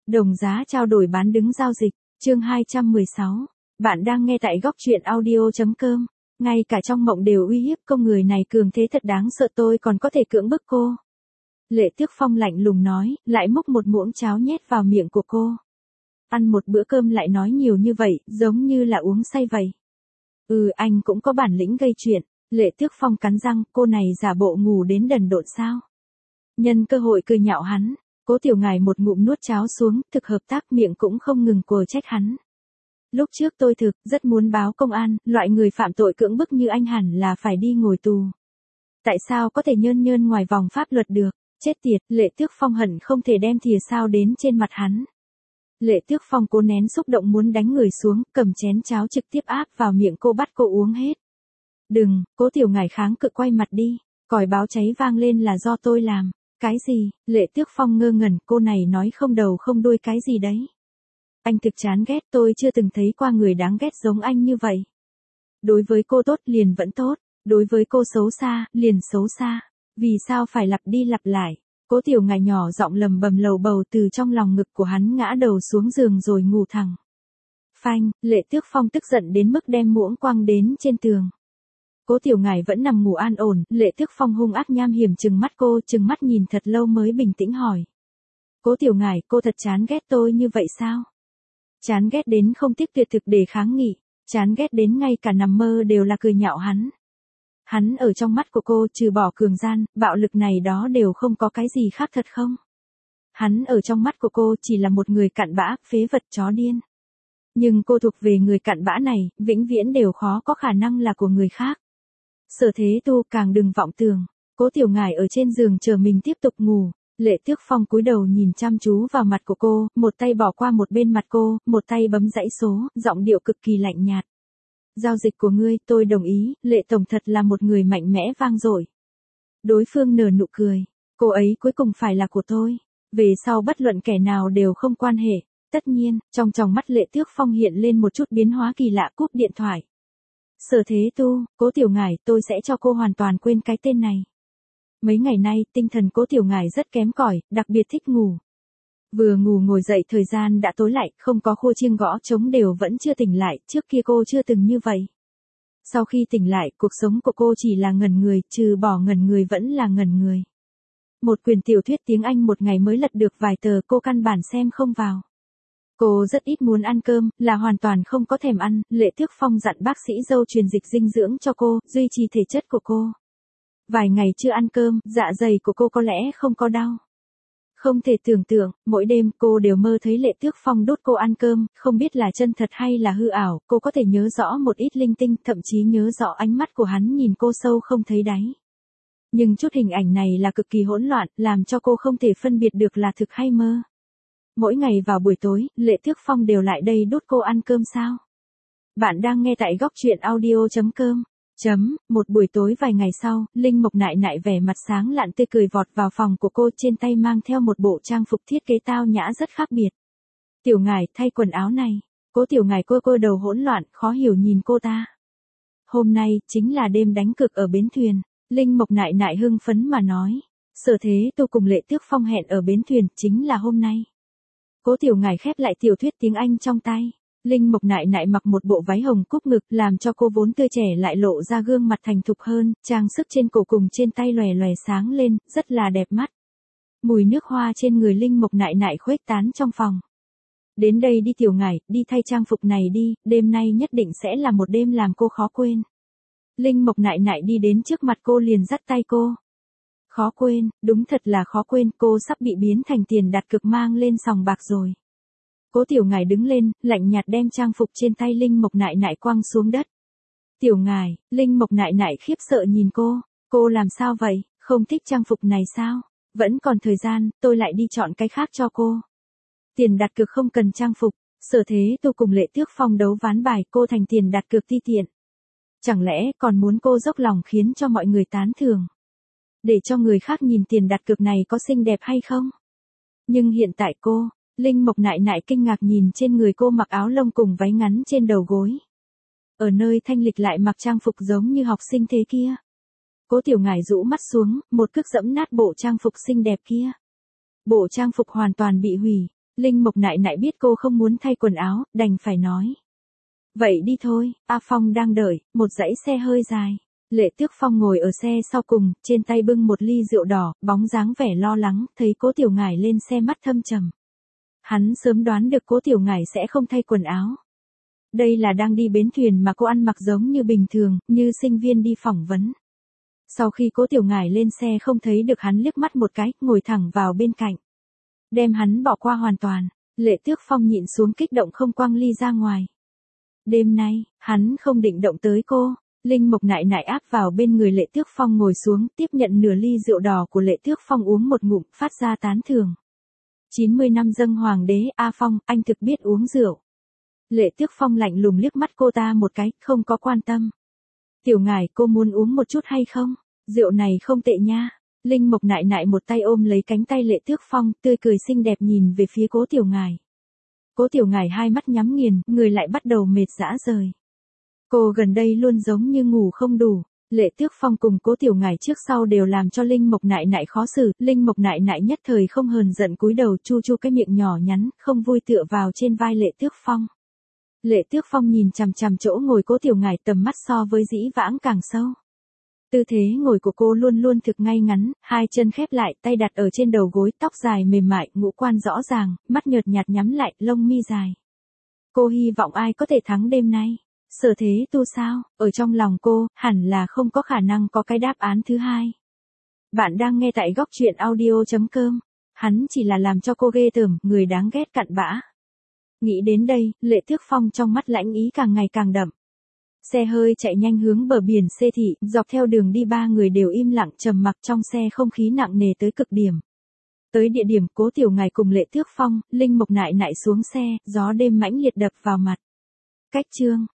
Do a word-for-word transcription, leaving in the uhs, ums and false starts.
Đồng giá trao đổi bán đứng giao dịch, chương hai trăm mười sáu. Bạn đang nghe tại góc truyện audio.com. Ngay cả trong mộng đều uy hiếp công người này cường thế thật đáng sợ, tôi còn có thể cưỡng bức cô. Lệ Tước Phong lạnh lùng nói, lại múc một muỗng cháo nhét vào miệng của cô. Ăn một bữa cơm lại nói nhiều như vậy, giống như là uống say vậy. Ừ, anh cũng có bản lĩnh gây chuyện. Lệ Tước Phong cắn răng, cô này giả bộ ngủ đến đần độn sao. Nhân cơ hội cười nhạo hắn, Cố Tiểu Ngải một ngụm nuốt cháo xuống, thực hợp tác miệng cũng không ngừng quờ trách hắn. Lúc trước tôi thực, rất muốn báo công an, loại người phạm tội cưỡng bức như anh hẳn là phải đi ngồi tù. Tại sao có thể nhơn nhơn ngoài vòng pháp luật được, chết tiệt, Lệ Tước Phong hận không thể đem thìa sao đến trên mặt hắn. Lệ Tước Phong cố nén xúc động muốn đánh người xuống, cầm chén cháo trực tiếp áp vào miệng cô bắt cô uống hết. Đừng, Cố Tiểu Ngải kháng cự quay mặt đi, còi báo cháy vang lên là do tôi làm. Cái gì? Lệ Tước Phong ngơ ngẩn, cô này nói không đầu không đuôi cái gì đấy. Anh thực chán ghét, tôi chưa từng thấy qua người đáng ghét giống anh như vậy. Đối với cô tốt liền vẫn tốt, đối với cô xấu xa, liền xấu xa. Vì sao phải lặp đi lặp lại? Cố Tiểu Ngải nhỏ giọng lầm bầm lầu bầu từ trong lòng ngực của hắn ngã đầu xuống giường rồi ngủ thẳng. Phanh, Lệ Tước Phong tức giận đến mức đem muỗng quăng đến trên tường. Cố Tiểu Ngải vẫn nằm ngủ an ổn, Lệ Tước Phong hung ác nham hiểm trừng mắt cô, trừng mắt nhìn thật lâu mới bình tĩnh hỏi. Cố Tiểu Ngải, cô thật chán ghét tôi như vậy sao? Chán ghét đến không tiếc tuyệt thực để kháng nghị, chán ghét đến ngay cả nằm mơ đều là cười nhạo hắn. Hắn ở trong mắt của cô trừ bỏ cường gian, bạo lực này đó đều không có cái gì khác thật không? Hắn ở trong mắt của cô chỉ là một người cặn bã, phế vật chó điên. Nhưng cô thuộc về người cặn bã này, vĩnh viễn đều khó có khả năng là của người khác. Sở Thế Tu càng đừng vọng tưởng. Cố Tiểu Ngải ở trên giường chờ mình tiếp tục ngủ. Lệ Tước Phong cúi đầu nhìn chăm chú vào mặt của cô, một tay bỏ qua một bên mặt cô, một tay bấm dãy số, giọng điệu cực kỳ lạnh nhạt. Giao dịch của ngươi, tôi đồng ý, Lệ tổng thật là một người mạnh mẽ vang dội. Đối phương nở nụ cười, cô ấy cuối cùng phải là của tôi. Về sau bất luận kẻ nào đều không quan hệ. Tất nhiên, trong tròng mắt Lệ Tước Phong hiện lên một chút biến hóa kỳ lạ, cúp điện thoại. Sở Thế Tu, Cố Tiểu Ngải, tôi sẽ cho cô hoàn toàn quên cái tên này. Mấy ngày nay, tinh thần Cố Tiểu Ngải rất kém cỏi, đặc biệt thích ngủ. Vừa ngủ ngồi dậy thời gian đã tối lại, không có khô chiêng gõ trống đều vẫn chưa tỉnh lại, trước kia cô chưa từng như vậy. Sau khi tỉnh lại, cuộc sống của cô chỉ là ngẩn người, trừ bỏ ngẩn người vẫn là ngẩn người. Một quyển tiểu thuyết tiếng Anh một ngày mới lật được vài tờ, cô căn bản xem không vào. Cô rất ít muốn ăn cơm, là hoàn toàn không có thèm ăn, Lệ Tước Phong dặn bác sĩ dâu truyền dịch dinh dưỡng cho cô, duy trì thể chất của cô. Vài ngày chưa ăn cơm, dạ dày của cô có lẽ không có đau. Không thể tưởng tượng, mỗi đêm cô đều mơ thấy Lệ Tước Phong đút cô ăn cơm, không biết là chân thật hay là hư ảo, cô có thể nhớ rõ một ít linh tinh, thậm chí nhớ rõ ánh mắt của hắn nhìn cô sâu không thấy đáy. Nhưng chút hình ảnh này là cực kỳ hỗn loạn, làm cho cô không thể phân biệt được là thực hay mơ. Mỗi ngày vào buổi tối, Lệ Tước Phong đều lại đây đút cô ăn cơm sao? Bạn đang nghe tại góc truyện audio.com. Chấm, một buổi tối vài ngày sau, Linh Mộc Nại Nại vẻ mặt sáng lạn tươi cười vọt vào phòng của cô, trên tay mang theo một bộ trang phục thiết kế tao nhã rất khác biệt. Tiểu Ngải, thay quần áo này. Cố Tiểu Ngải cô cô đầu hỗn loạn, khó hiểu nhìn cô ta. Hôm nay, chính là đêm đánh cược ở bến thuyền. Linh Mộc Nại Nại hưng phấn mà nói. Sở Thế Tu cùng Lệ Tước Phong hẹn ở bến thuyền, chính là hôm nay. Cố Tiểu Ngải khép lại tiểu thuyết tiếng Anh trong tay. Linh Mộc Nại Nại mặc một bộ váy hồng cúp ngực, làm cho cô vốn tươi trẻ lại lộ ra gương mặt thành thục hơn, trang sức trên cổ cùng trên tay lòe lòe sáng lên, rất là đẹp mắt. Mùi nước hoa trên người Linh Mộc Nại Nại khuếch tán trong phòng. Đến đây đi Tiểu Ngải, đi thay trang phục này đi, đêm nay nhất định sẽ là một đêm làm cô khó quên. Linh Mộc Nại Nại đi đến trước mặt cô liền dắt tay cô. Khó quên, đúng thật là khó quên, cô sắp bị biến thành tiền đặt cược mang lên sòng bạc rồi. Cố Tiểu Ngải đứng lên, lạnh nhạt đem trang phục trên tay Linh Mộc Nại Nại quăng xuống đất. Tiểu Ngải, Linh Mộc Nại Nại khiếp sợ nhìn cô, cô làm sao vậy, không thích trang phục này sao? Vẫn còn thời gian, tôi lại đi chọn cái khác cho cô. Tiền đặt cược không cần trang phục, Sở Thế Tu cùng Lệ Tước Phong đấu ván bài, cô thành tiền đặt cược ti tiện. Chẳng lẽ còn muốn cô dốc lòng khiến cho mọi người tán thưởng? Để cho người khác nhìn tiền đặt cược này có xinh đẹp hay không? Nhưng hiện tại cô, Linh Mộc Nại Nại kinh ngạc nhìn trên người cô mặc áo lông cùng váy ngắn trên đầu gối. Ở nơi thanh lịch lại mặc trang phục giống như học sinh thế kia. Cố Tiểu Ngải rũ mắt xuống, một cước dẫm nát bộ trang phục xinh đẹp kia. Bộ trang phục hoàn toàn bị hủy. Linh Mộc nại nại biết cô không muốn thay quần áo, đành phải nói. Vậy đi thôi, A Phong đang đợi, một dãy xe hơi dài. Lệ Tước Phong ngồi ở xe sau cùng, trên tay bưng một ly rượu đỏ, bóng dáng vẻ lo lắng, thấy Cố Tiểu Ngải lên xe mắt thâm trầm. Hắn sớm đoán được Cố Tiểu Ngải sẽ không thay quần áo. Đây là đang đi bến thuyền mà cô ăn mặc giống như bình thường, như sinh viên đi phỏng vấn. Sau khi Cố Tiểu Ngải lên xe không thấy được hắn liếc mắt một cái, ngồi thẳng vào bên cạnh. Đem hắn bỏ qua hoàn toàn, Lệ Tước Phong nhịn xuống kích động không quăng ly ra ngoài. Đêm nay, hắn không định động tới cô. Linh Mộc nại nại áp vào bên người Lệ Tước Phong ngồi xuống, tiếp nhận nửa ly rượu đỏ của Lệ Tước Phong uống một ngụm, phát ra tán thưởng. chín mươi năm dâng hoàng đế, A Phong, anh thực biết uống rượu. Lệ Tước Phong lạnh lùng liếc mắt cô ta một cái, không có quan tâm. Tiểu Ngải, cô muốn uống một chút hay không? Rượu này không tệ nha. Linh Mộc nại nại một tay ôm lấy cánh tay Lệ Tước Phong, tươi cười xinh đẹp nhìn về phía Cố Tiểu Ngải. Cố Tiểu Ngải hai mắt nhắm nghiền, người lại bắt đầu mệt rã rời. Cô gần đây luôn giống như ngủ không đủ. Lệ Tước Phong cùng Cố Tiểu Ngải trước sau đều làm cho Linh Mộc nại nại khó xử. Linh Mộc nại nại nhất thời không hờn giận cúi đầu chu chu cái miệng nhỏ nhắn, không vui tựa vào trên vai Lệ Tước Phong. Lệ Tước Phong nhìn chằm chằm chỗ ngồi Cố Tiểu Ngải, tầm mắt so với dĩ vãng càng sâu. Tư thế ngồi của cô luôn luôn thực ngay ngắn, hai chân khép lại, tay đặt ở trên đầu gối, tóc dài mềm mại, ngũ quan rõ ràng, mắt nhợt nhạt nhắm lại, lông mi dài. Cô hy vọng ai có thể thắng đêm nay. Sở Thế Tu sao? Ở trong lòng cô, hẳn là không có khả năng có cái đáp án thứ hai. Bạn đang nghe tại góc truyện audio chấm com. Hắn chỉ là làm cho cô ghê tởm, người đáng ghét cặn bã. Nghĩ đến đây, Lệ Tước Phong trong mắt lãnh ý càng ngày càng đậm. Xe hơi chạy nhanh hướng bờ biển Xê Thị, dọc theo đường đi ba người đều im lặng trầm mặc, trong xe không khí nặng nề tới cực điểm. Tới địa điểm, Cố Tiểu Ngải cùng Lệ Tước Phong, Linh Mộc nại nại xuống xe, gió đêm mãnh liệt đập vào mặt. Cách chương